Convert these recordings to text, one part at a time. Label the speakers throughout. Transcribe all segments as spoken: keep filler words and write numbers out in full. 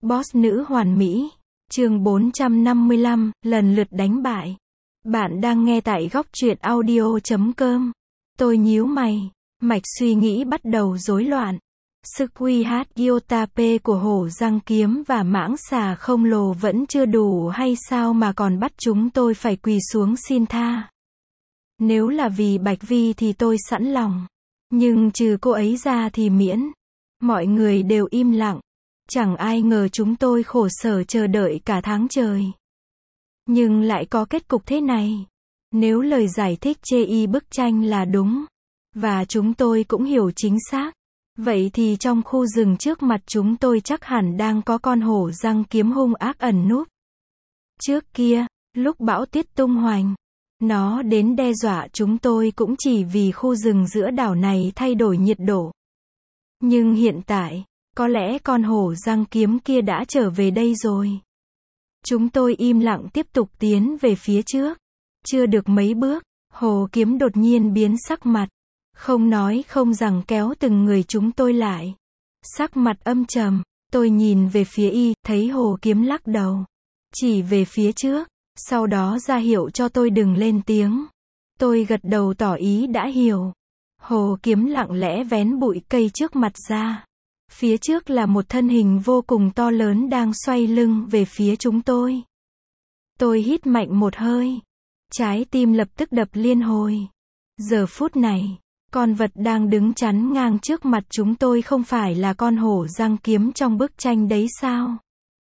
Speaker 1: Boss nữ hoàn mỹ. Chương bốn trăm năm mươi lăm, lần lượt đánh bại. Bạn đang nghe tại góc truyện audio chấm com. Tôi nhíu mày, mạch suy nghĩ bắt đầu rối loạn. Sức uy hát Gyotape của hổ răng kiếm và mãng xà không lồ vẫn chưa đủ hay sao mà còn bắt chúng tôi phải quỳ xuống xin tha. Nếu là vì Bạch Vi thì tôi sẵn lòng. Nhưng trừ cô ấy ra thì miễn. Mọi người đều im lặng. Chẳng ai ngờ chúng tôi khổ sở chờ đợi cả tháng trời. Nhưng lại có kết cục thế này. Nếu lời giải thích chê y bức tranh là đúng, và chúng tôi cũng hiểu chính xác, vậy thì trong khu rừng trước mặt chúng tôi chắc hẳn đang có con hổ răng kiếm hung ác ẩn núp. Trước kia, lúc bão tuyết tung hoành, nó đến đe dọa chúng tôi cũng chỉ vì khu rừng giữa đảo này thay đổi nhiệt độ. Nhưng hiện tại, có lẽ con hổ răng kiếm kia đã trở về đây rồi. Chúng tôi im lặng tiếp tục tiến về phía trước. Chưa được mấy bước, hổ kiếm đột nhiên biến sắc mặt. Không nói không rằng kéo từng người chúng tôi lại. Sắc mặt âm trầm, tôi nhìn về phía y, thấy hổ kiếm lắc đầu. Chỉ về phía trước, sau đó ra hiệu cho tôi đừng lên tiếng. Tôi gật đầu tỏ ý đã hiểu. Hổ kiếm lặng lẽ vén bụi cây trước mặt ra. Phía trước là một thân hình vô cùng to lớn đang xoay lưng về phía chúng tôi. Tôi hít mạnh một hơi. Trái tim lập tức đập liên hồi. Giờ phút này, con vật đang đứng chắn ngang trước mặt chúng tôi không phải là con hổ răng kiếm trong bức tranh đấy sao?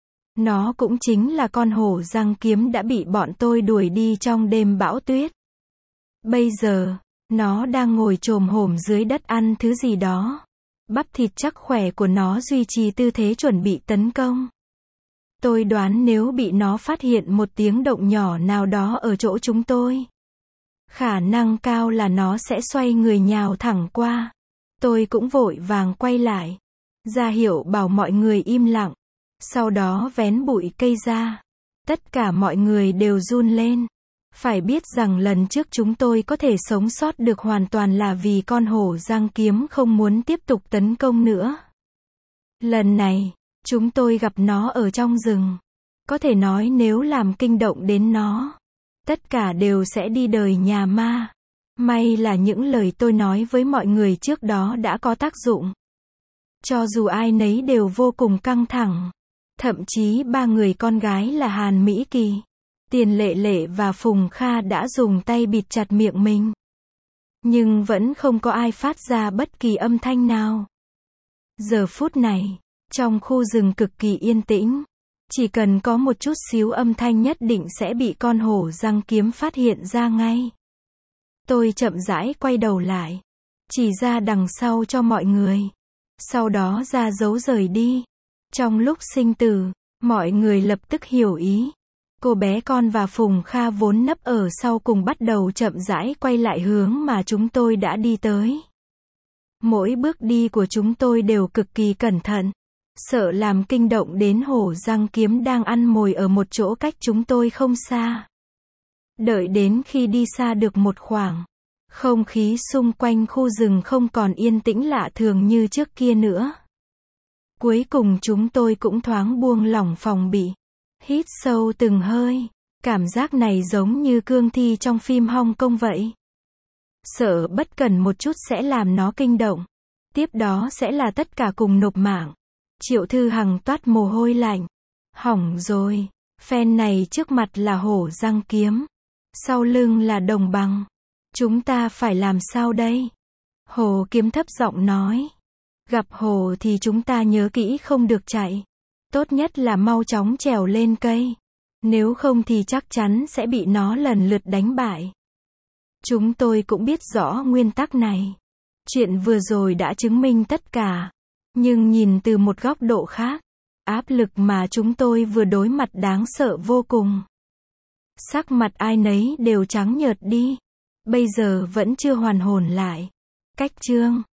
Speaker 1: Nó cũng chính là con hổ răng kiếm đã bị bọn tôi đuổi đi trong đêm bão tuyết. Bây giờ, nó đang ngồi chồm hổm dưới đất ăn thứ gì đó. Bắp thịt chắc khỏe của nó duy trì tư thế chuẩn bị tấn công. Tôi đoán nếu bị nó phát hiện một tiếng động nhỏ nào đó ở chỗ chúng tôi, khả năng cao là nó sẽ xoay người nhào thẳng qua. Tôi cũng vội vàng quay lại, ra hiệu bảo mọi người im lặng. Sau đó vén bụi cây ra. Tất cả mọi người đều run lên. Phải biết rằng lần trước chúng tôi có thể sống sót được hoàn toàn là vì con hổ răng kiếm không muốn tiếp tục tấn công nữa. Lần này, chúng tôi gặp nó ở trong rừng. Có thể nói nếu làm kinh động đến nó, tất cả đều sẽ đi đời nhà ma. May là những lời tôi nói với mọi người trước đó đã có tác dụng. Cho dù ai nấy đều vô cùng căng thẳng. Thậm chí ba người con gái là Hàn Mỹ Kỳ, Tiền Lệ Lệ và Phùng Kha đã dùng tay bịt chặt miệng mình. Nhưng vẫn không có ai phát ra bất kỳ âm thanh nào. Giờ phút này, trong khu rừng cực kỳ yên tĩnh. Chỉ cần có một chút xíu âm thanh nhất định sẽ bị con hổ răng kiếm phát hiện ra ngay. Tôi chậm rãi quay đầu lại. Chỉ ra đằng sau cho mọi người. Sau đó ra dấu rời đi. Trong lúc sinh tử, mọi người lập tức hiểu ý. Cô bé con và Phùng Kha vốn nấp ở sau cùng bắt đầu chậm rãi quay lại hướng mà chúng tôi đã đi tới. Mỗi bước đi của chúng tôi đều cực kỳ cẩn thận. Sợ làm kinh động đến hổ răng kiếm đang ăn mồi ở một chỗ cách chúng tôi không xa. Đợi đến khi đi xa được một khoảng, không khí xung quanh khu rừng không còn yên tĩnh lạ thường như trước kia nữa. Cuối cùng chúng tôi cũng thoáng buông lỏng phòng bị. Hít sâu từng hơi. Cảm giác này giống như cương thi trong phim Hong Kong vậy. Sợ bất cần một chút sẽ làm nó kinh động. Tiếp đó sẽ là tất cả cùng nộp mạng. Triệu Thư Hằng toát mồ hôi lạnh. Hỏng rồi. Phen này trước mặt là hổ răng kiếm. Sau lưng là đồng bằng. Chúng ta phải làm sao đây? Hổ kiếm thấp giọng nói. Gặp hổ thì chúng ta nhớ kỹ không được chạy. Tốt nhất là mau chóng trèo lên cây. Nếu không thì chắc chắn sẽ bị nó lần lượt đánh bại. Chúng tôi cũng biết rõ nguyên tắc này. Chuyện vừa rồi đã chứng minh tất cả. Nhưng nhìn từ một góc độ khác, áp lực mà chúng tôi vừa đối mặt đáng sợ vô cùng. Sắc mặt ai nấy đều trắng nhợt đi. Bây giờ vẫn chưa hoàn hồn lại. Cách chương